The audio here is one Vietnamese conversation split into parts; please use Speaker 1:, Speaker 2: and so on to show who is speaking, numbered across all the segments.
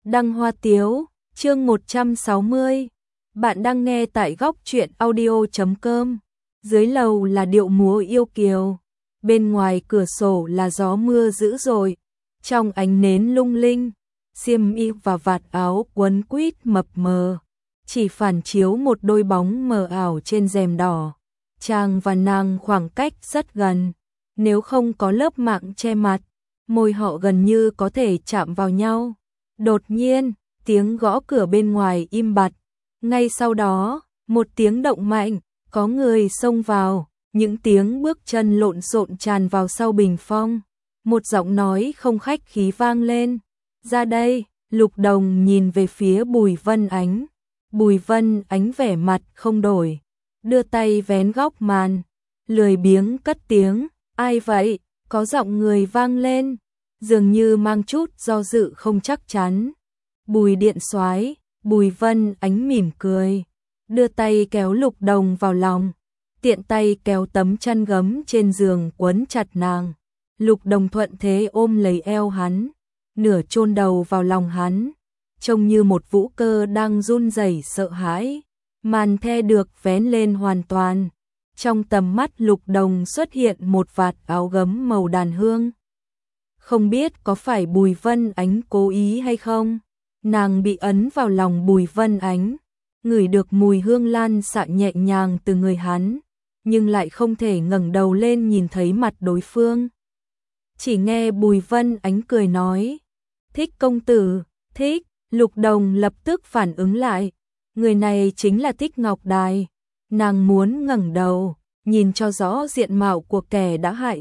Speaker 1: Đăng Hoa Tiếu, chương 160. Bạn đang nghe tại góc truyện audio.com. Dưới lầu là điệu múa yêu kiều, bên ngoài cửa sổ là gió mưa dữ dội, trong ánh nến lung linh, xiêm y và vạt áo quấn quýt mập mờ, chỉ phản chiếu một đôi bóng mờ ảo trên rèm đỏ. Chàng và nàng khoảng cách rất gần, nếu không có lớp mạng che mặt, môi họ gần như có thể chạm vào nhau. Đột nhiên, tiếng gõ cửa bên ngoài im bặt. Ngay sau đó, một tiếng động mạnh, có người xông vào, những tiếng bước chân lộn xộn tràn vào sau bình phong. Một giọng nói không khách khí vang lên. Ra đây, Lục Đồng nhìn về phía Bùi Vân Ánh. Bùi Vân Ánh vẻ mặt không đổi, đưa tay vén góc màn, lười biếng cất tiếng. Ai vậy? Có giọng người vang lên, dường như mang chút do dự không chắc chắn. Bùi Điện Soái. Bùi Vân Ánh mỉm cười, đưa tay kéo Lục Đồng vào lòng, tiện tay kéo tấm chăn gấm trên giường quấn chặt nàng. Lục Đồng thuận thế ôm lấy eo hắn, nửa chôn đầu vào lòng hắn, trông như một vũ cơ đang run rẩy sợ hãi. Màn the được vén lên hoàn toàn, trong tầm mắt Lục Đồng xuất hiện một vạt áo gấm màu đàn hương. Không biết có phải Bùi Vân Ánh cố ý hay không, nàng bị ấn vào lòng Bùi Vân Ánh, ngửi được mùi hương lan xạ nhẹ nhàng từ người hắn, nhưng lại không thể ngẩng đầu lên nhìn thấy mặt đối phương. Chỉ nghe Bùi Vân Ánh cười nói, thích công tử, thích. Lục Đồng lập tức phản ứng lại, người này chính là Thích Ngọc Đài. Nàng muốn ngẩng đầu, nhìn cho rõ diện mạo của kẻ đã hại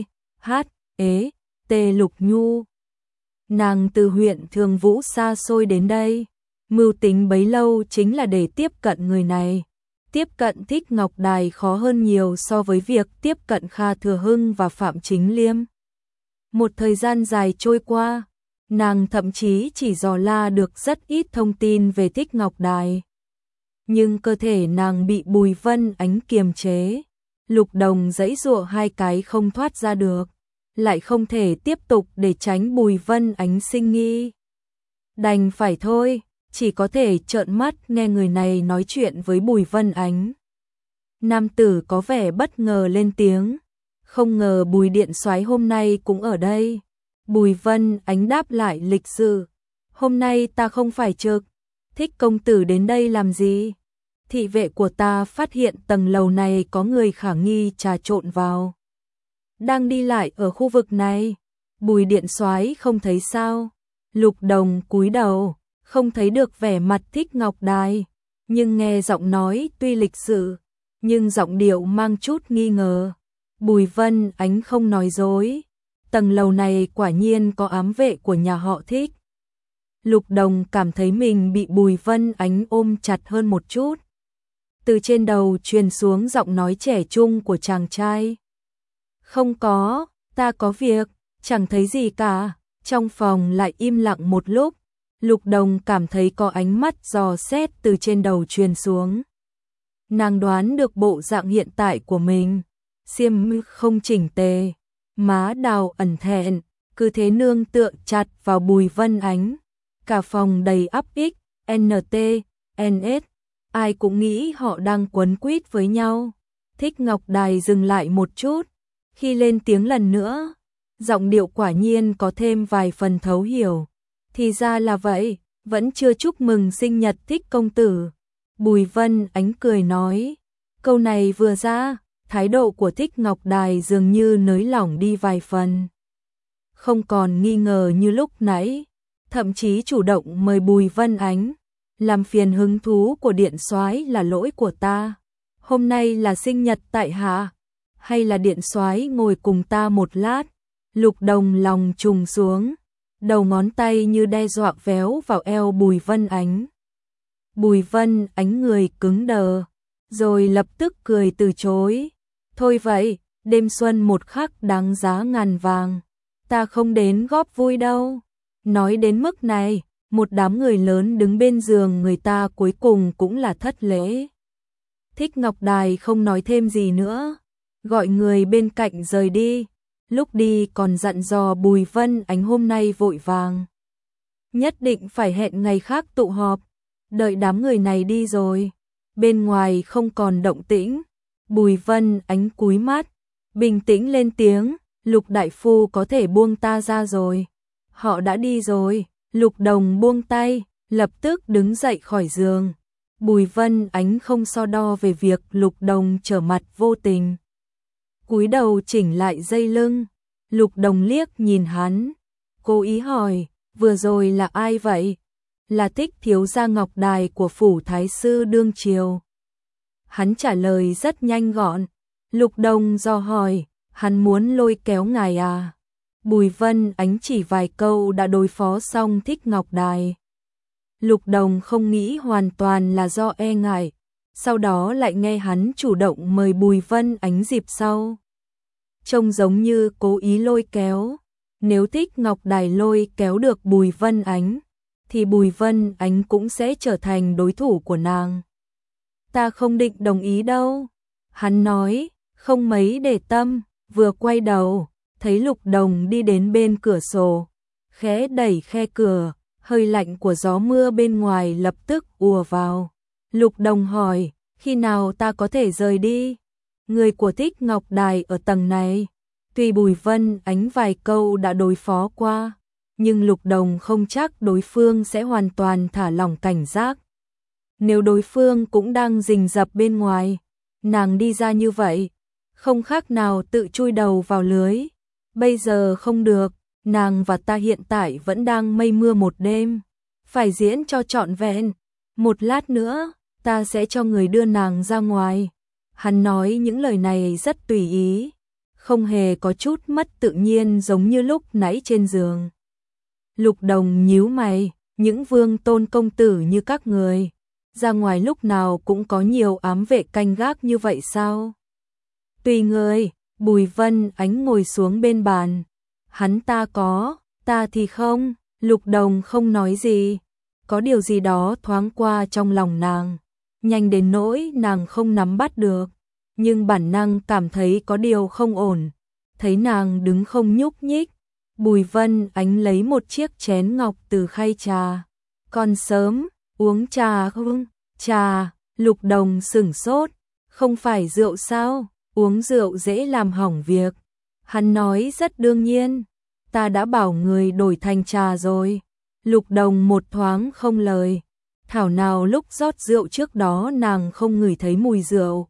Speaker 1: C.H.E.T. Lục Nhu. Nàng từ huyện Thường Vũ xa xôi đến đây, mưu tính bấy lâu chính là để tiếp cận người này. Tiếp cận Thích Ngọc Đài khó hơn nhiều so với việc tiếp cận Kha Thừa Hưng và Phạm Chính Liêm. Một thời gian dài trôi qua, nàng thậm chí chỉ dò la được rất ít thông tin về Thích Ngọc Đài. Nhưng cơ thể nàng bị Bùi Vân Ánh kiềm chế, Lục Đồng giãy giụa hai cái không thoát ra được, lại không thể tiếp tục để tránh Bùi Vân Ánh sinh nghi. Đành phải thôi, chỉ có thể trợn mắt nghe người này nói chuyện với Bùi Vân Ánh. Nam tử có vẻ bất ngờ lên tiếng, không ngờ Bùi Điện Soái hôm nay cũng ở đây. Bùi Vân Ánh đáp lại lịch sự, hôm nay ta không phải trực, Thích công tử đến đây làm gì? Thị vệ của ta phát hiện tầng lầu này có người khả nghi trà trộn vào, đang đi lại ở khu vực này. Bùi Điện Soái không thấy sao? Lục Đồng cúi đầu, không thấy được vẻ mặt Thích Ngọc Đài, nhưng nghe giọng nói tuy lịch sự, nhưng giọng điệu mang chút nghi ngờ. Bùi Vân Ánh không nói dối, tầng lầu này quả nhiên có ám vệ của nhà họ Thích. Lục Đồng cảm thấy mình bị Bùi Vân Ánh ôm chặt hơn một chút. Từ trên đầu truyền xuống giọng nói trẻ trung của chàng trai. Không có, ta có việc, chẳng thấy gì cả. Trong phòng lại im lặng một lúc, Lục Đồng cảm thấy có ánh mắt dò xét từ trên đầu truyền xuống. Nàng đoán được bộ dạng hiện tại của mình, xiêm không chỉnh tề, má đào ẩn thẹn, cứ thế nương tựa chặt vào Bùi Vân Ánh. Cả phòng đầy ắp ích, NT, NS, ai cũng nghĩ họ đang quấn quýt với nhau. Thích Ngọc Đài dừng lại một chút, khi lên tiếng lần nữa, giọng điệu quả nhiên có thêm vài phần thấu hiểu. Thì ra là vậy, vẫn chưa chúc mừng sinh nhật Thích công tử. Bùi Vân Ánh cười nói, câu này vừa ra, thái độ của Thích Ngọc Đài dường như nới lỏng đi vài phần. Không còn nghi ngờ như lúc nãy, thậm chí chủ động mời Bùi Vân Ánh, làm phiền hứng thú của Điện Soái là lỗi của ta. Hôm nay là sinh nhật tại hạ, hay là Điện Soái ngồi cùng ta một lát? Lục Đồng lòng trùng xuống, đầu ngón tay như đe dọa véo vào eo Bùi Vân Ánh. Bùi Vân Ánh người cứng đờ, rồi lập tức cười từ chối. Thôi vậy, đêm xuân một khắc đáng giá ngàn vàng, ta không đến góp vui đâu. Nói đến mức này, một đám người lớn đứng bên giường người ta cuối cùng cũng là thất lễ. Thích Ngọc Đài không nói thêm gì nữa, gọi người bên cạnh rời đi. Lúc đi còn dặn dò Bùi Vân Ánh hôm nay vội vàng nhất định phải hẹn ngày khác tụ họp. Đợi đám người này đi rồi, bên ngoài không còn động tĩnh, Bùi Vân Ánh cúi mắt, bình tĩnh lên tiếng, Lục đại phu có thể buông ta ra rồi. Họ đã đi rồi. Lục Đồng buông tay, lập tức đứng dậy khỏi giường. Bùi Vân Ánh không so đo về việc Lục Đồng trở mặt vô tình. Cúi đầu chỉnh lại dây lưng, Lục Đồng liếc nhìn hắn, cố ý hỏi, vừa rồi là ai vậy? Là Thích thiếu gia Ngọc Đài của phủ thái sư đương triều. Hắn trả lời rất nhanh gọn. Lục Đồng do hỏi, hắn muốn lôi kéo ngài à? Bùi Vân Ánh chỉ vài câu đã đối phó xong Thích Ngọc Đài. Lục Đồng không nghĩ hoàn toàn là do e ngại, sau đó lại nghe hắn chủ động mời Bùi Vân Ánh dịp sau. Trông giống như cố ý lôi kéo. Nếu Thích Ngọc Đài lôi kéo được Bùi Vân Ánh, thì Bùi Vân Ánh cũng sẽ trở thành đối thủ của nàng. Ta không định đồng ý đâu. Hắn nói, không mấy để tâm, vừa quay đầu, thấy Lục Đồng đi đến bên cửa sổ, khẽ đẩy khe cửa, hơi lạnh của gió mưa bên ngoài lập tức ùa vào. Lục Đồng hỏi, khi nào ta có thể rời đi? Người của Thích Ngọc Đài ở tầng này. Tuy Bùi Vân Ánh vài câu đã đối phó qua, nhưng Lục Đồng không chắc đối phương sẽ hoàn toàn thả lỏng cảnh giác. Nếu đối phương cũng đang rình rập bên ngoài, nàng đi ra như vậy, không khác nào tự chui đầu vào lưới. Bây giờ không được, nàng và ta hiện tại vẫn đang mây mưa một đêm, phải diễn cho trọn vẹn. Một lát nữa, ta sẽ cho người đưa nàng ra ngoài. Hắn nói những lời này rất tùy ý, không hề có chút mất tự nhiên giống như lúc nãy trên giường. Lục Đồng nhíu mày, những vương tôn công tử như các người, ra ngoài lúc nào cũng có nhiều ám vệ canh gác như vậy sao? Tùy người. Bùi Vân Ánh ngồi xuống bên bàn. Hắn ta có, ta thì không. Lục Đồng không nói gì. Có điều gì đó thoáng qua trong lòng nàng, nhanh đến nỗi nàng không nắm bắt được, nhưng bản năng cảm thấy có điều không ổn. Thấy nàng đứng không nhúc nhích, Bùi Vân Ánh lấy một chiếc chén ngọc từ khay trà. Còn sớm, uống trà không? Trà. Lục Đồng sửng sốt, không phải rượu sao? Uống rượu dễ làm hỏng việc. Hắn nói rất đương nhiên, ta đã bảo người đổi thành trà rồi. Lục Đồng một thoáng không lời, thảo nào lúc rót rượu trước đó nàng không ngửi thấy mùi rượu.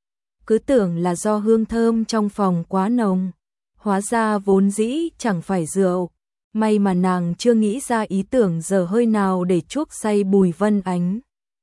Speaker 1: Cứ tưởng là do hương thơm trong phòng quá nồng, hóa ra vốn dĩ chẳng phải rượu. May mà nàng chưa nghĩ ra ý tưởng dở hơi nào để chuốc say Bùi Vân Ánh.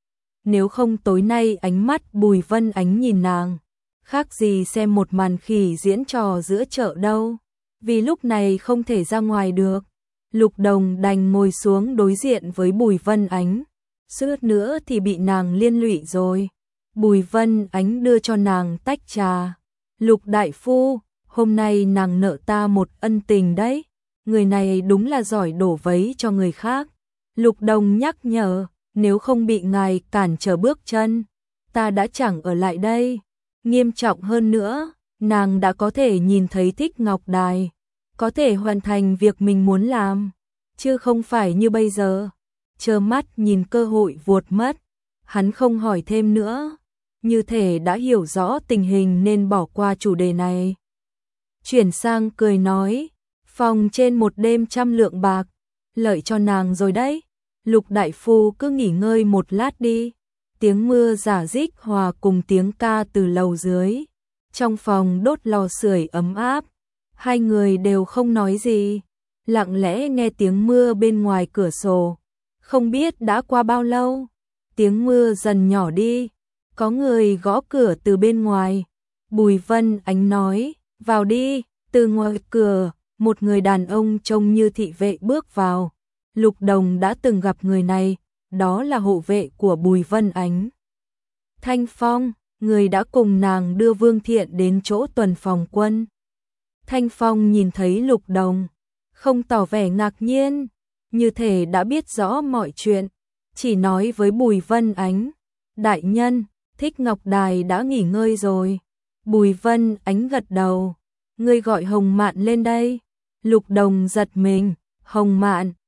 Speaker 1: Nếu không tối nay ánh mắt Bùi Vân Ánh nhìn nàng, khác gì xem một màn khỉ diễn trò giữa chợ đâu. Vì lúc này không thể ra ngoài được, Lục Đồng đành ngồi xuống đối diện với Bùi Vân Ánh. Suýt nữa thì bị nàng liên lụy rồi. Bùi Vân Ánh đưa cho nàng tách trà. Lục đại phu, hôm nay nàng nợ ta một ân tình đấy. Người này đúng là giỏi đổ vấy cho người khác. Lục Đồng nhắc nhở, nếu không bị ngài cản trở bước chân, ta đã chẳng ở lại đây. Nghiêm trọng hơn nữa, nàng đã có thể nhìn thấy Thích Ngọc Đài, có thể hoàn thành việc mình muốn làm, chứ không phải như bây giờ, trơ mắt nhìn cơ hội vuột mất. Hắn không hỏi thêm nữa, như thể đã hiểu rõ tình hình nên bỏ qua chủ đề này. Chuyển sang cười nói, phòng trên một đêm 100 lượng bạc, lợi cho nàng rồi đấy. Lục đại phu cứ nghỉ ngơi một lát đi. Tiếng mưa rả rích hòa cùng tiếng ca từ lầu dưới. Trong phòng đốt lò sưởi ấm áp, hai người đều không nói gì, lặng lẽ nghe tiếng mưa bên ngoài cửa sổ. Không biết đã qua bao lâu, tiếng mưa dần nhỏ đi, có người gõ cửa từ bên ngoài. Bùi Vân Ánh nói, vào đi. Từ ngoài cửa, một người đàn ông trông như thị vệ bước vào. Lục Đồng đã từng gặp người này, đó là hộ vệ của Bùi Vân Ánh. Thanh Phong, người đã cùng nàng đưa Vương Thiện đến chỗ tuần phòng quân. Thanh Phong nhìn thấy Lục Đồng, không tỏ vẻ ngạc nhiên, như thể đã biết rõ mọi chuyện, chỉ nói với Bùi Vân Ánh, đại nhân, Thích Ngọc Đài đã nghỉ ngơi rồi. Bùi Vân Ánh gật đầu, ngươi gọi Hồng Mạn lên đây. Lục Đồng giật mình, Hồng Mạn,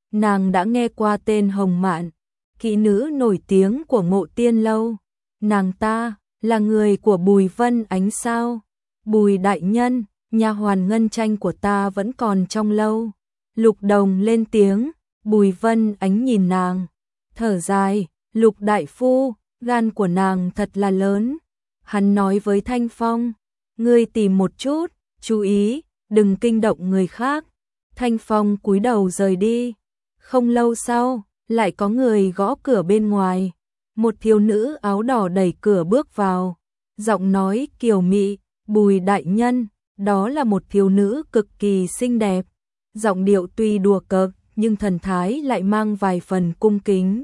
Speaker 1: nàng đã nghe qua tên Hồng Mạn, kỹ nữ nổi tiếng của Ngộ Tiên lâu. Nàng ta là người của Bùi Vân Ánh sao? Bùi đại nhân, nha hoàn Ngân Tranh của ta vẫn còn trong lâu. Lục Đồng lên tiếng. Bùi Vân Ánh nhìn nàng, thở dài. Lục đại phu, gan của nàng thật là lớn. Hắn nói với Thanh Phong, ngươi tìm một chút, chú ý, đừng kinh động người khác. Thanh Phong cúi đầu rời đi. Không lâu sau, lại có người gõ cửa bên ngoài. Một thiếu nữ áo đỏ đẩy cửa bước vào, giọng nói kiều mị. Bùi đại nhân, đó là một thiếu nữ cực kỳ xinh đẹp. Giọng điệu tuy đùa cợt, nhưng thần thái lại mang vài phần cung kính.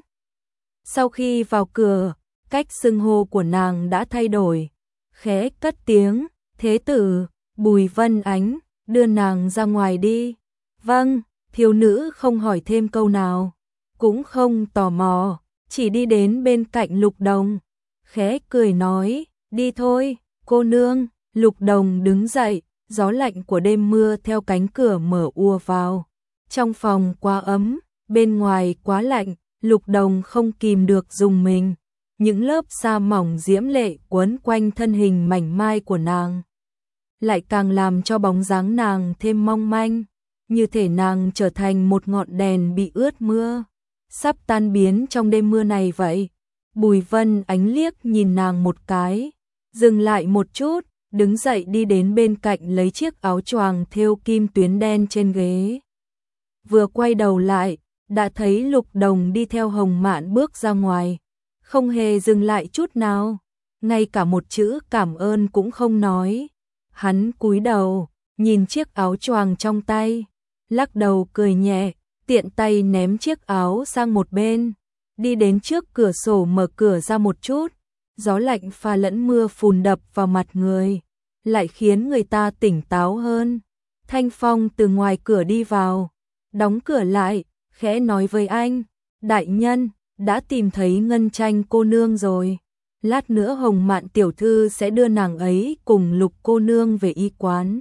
Speaker 1: Sau khi vào cửa, cách xưng hô của nàng đã thay đổi. Khẽ cất tiếng, thế tử, Bùi Vân Ánh, đưa nàng ra ngoài đi. Vâng, thiếu nữ không hỏi thêm câu nào, cũng không tò mò, chỉ đi đến bên cạnh Lục Đồng. Khẽ cười nói, đi thôi, cô nương. Lục Đồng đứng dậy, gió lạnh của đêm mưa theo cánh cửa mở ùa vào. Trong phòng quá ấm, bên ngoài quá lạnh, Lục Đồng không kìm được rùng mình. Những lớp sa mỏng diễm lệ quấn quanh thân hình mảnh mai của nàng, lại càng làm cho bóng dáng nàng thêm mong manh, như thể nàng trở thành một ngọn đèn bị ướt mưa, sắp tan biến trong đêm mưa này vậy. Bùi Vân Ánh liếc nhìn nàng một cái, dừng lại một chút, đứng dậy đi đến bên cạnh lấy chiếc áo choàng thêu kim tuyến đen trên ghế. Vừa quay đầu lại, đã thấy Lục Đồng đi theo Hồng Mạn bước ra ngoài, không hề dừng lại chút nào, ngay cả một chữ cảm ơn cũng không nói. Hắn cúi đầu, nhìn chiếc áo choàng trong tay, lắc đầu cười nhẹ, tiện tay ném chiếc áo sang một bên, đi đến trước cửa sổ mở cửa ra một chút. Gió lạnh pha lẫn mưa phùn đập vào mặt người, lại khiến người ta tỉnh táo hơn. Thanh Phong từ ngoài cửa đi vào, đóng cửa lại, khẽ nói với anh, đại nhân, đã tìm thấy Ngân Tranh cô nương rồi. Lát nữa Hồng Mạn tiểu thư sẽ đưa nàng ấy cùng Lục cô nương về y quán.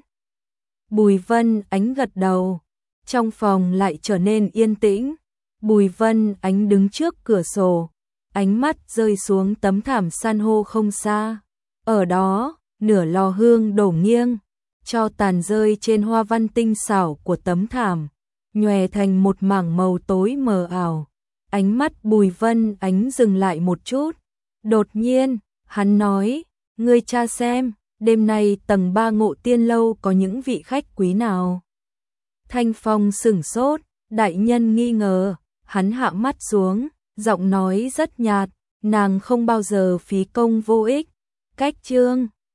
Speaker 1: Bùi Vân Ánh gật đầu, trong phòng lại trở nên yên tĩnh. Bùi Vân Ánh đứng trước cửa sổ, ánh mắt rơi xuống tấm thảm san hô không xa. Ở đó, nửa lò hương đổ nghiêng, tro tàn rơi trên hoa văn tinh xảo của tấm thảm, nhòe thành một mảng màu tối mờ ảo. Ánh mắt Bùi Vân Ánh dừng lại một chút. Đột nhiên, hắn nói, ngươi tra xem, đêm nay tầng 3 Ngộ Tiên lâu có những vị khách quý nào. Thanh Phong sửng sốt, đại nhân nghi ngờ, hắn hạ mắt xuống, giọng nói rất nhạt, nàng không bao giờ phí công vô ích. Cách chương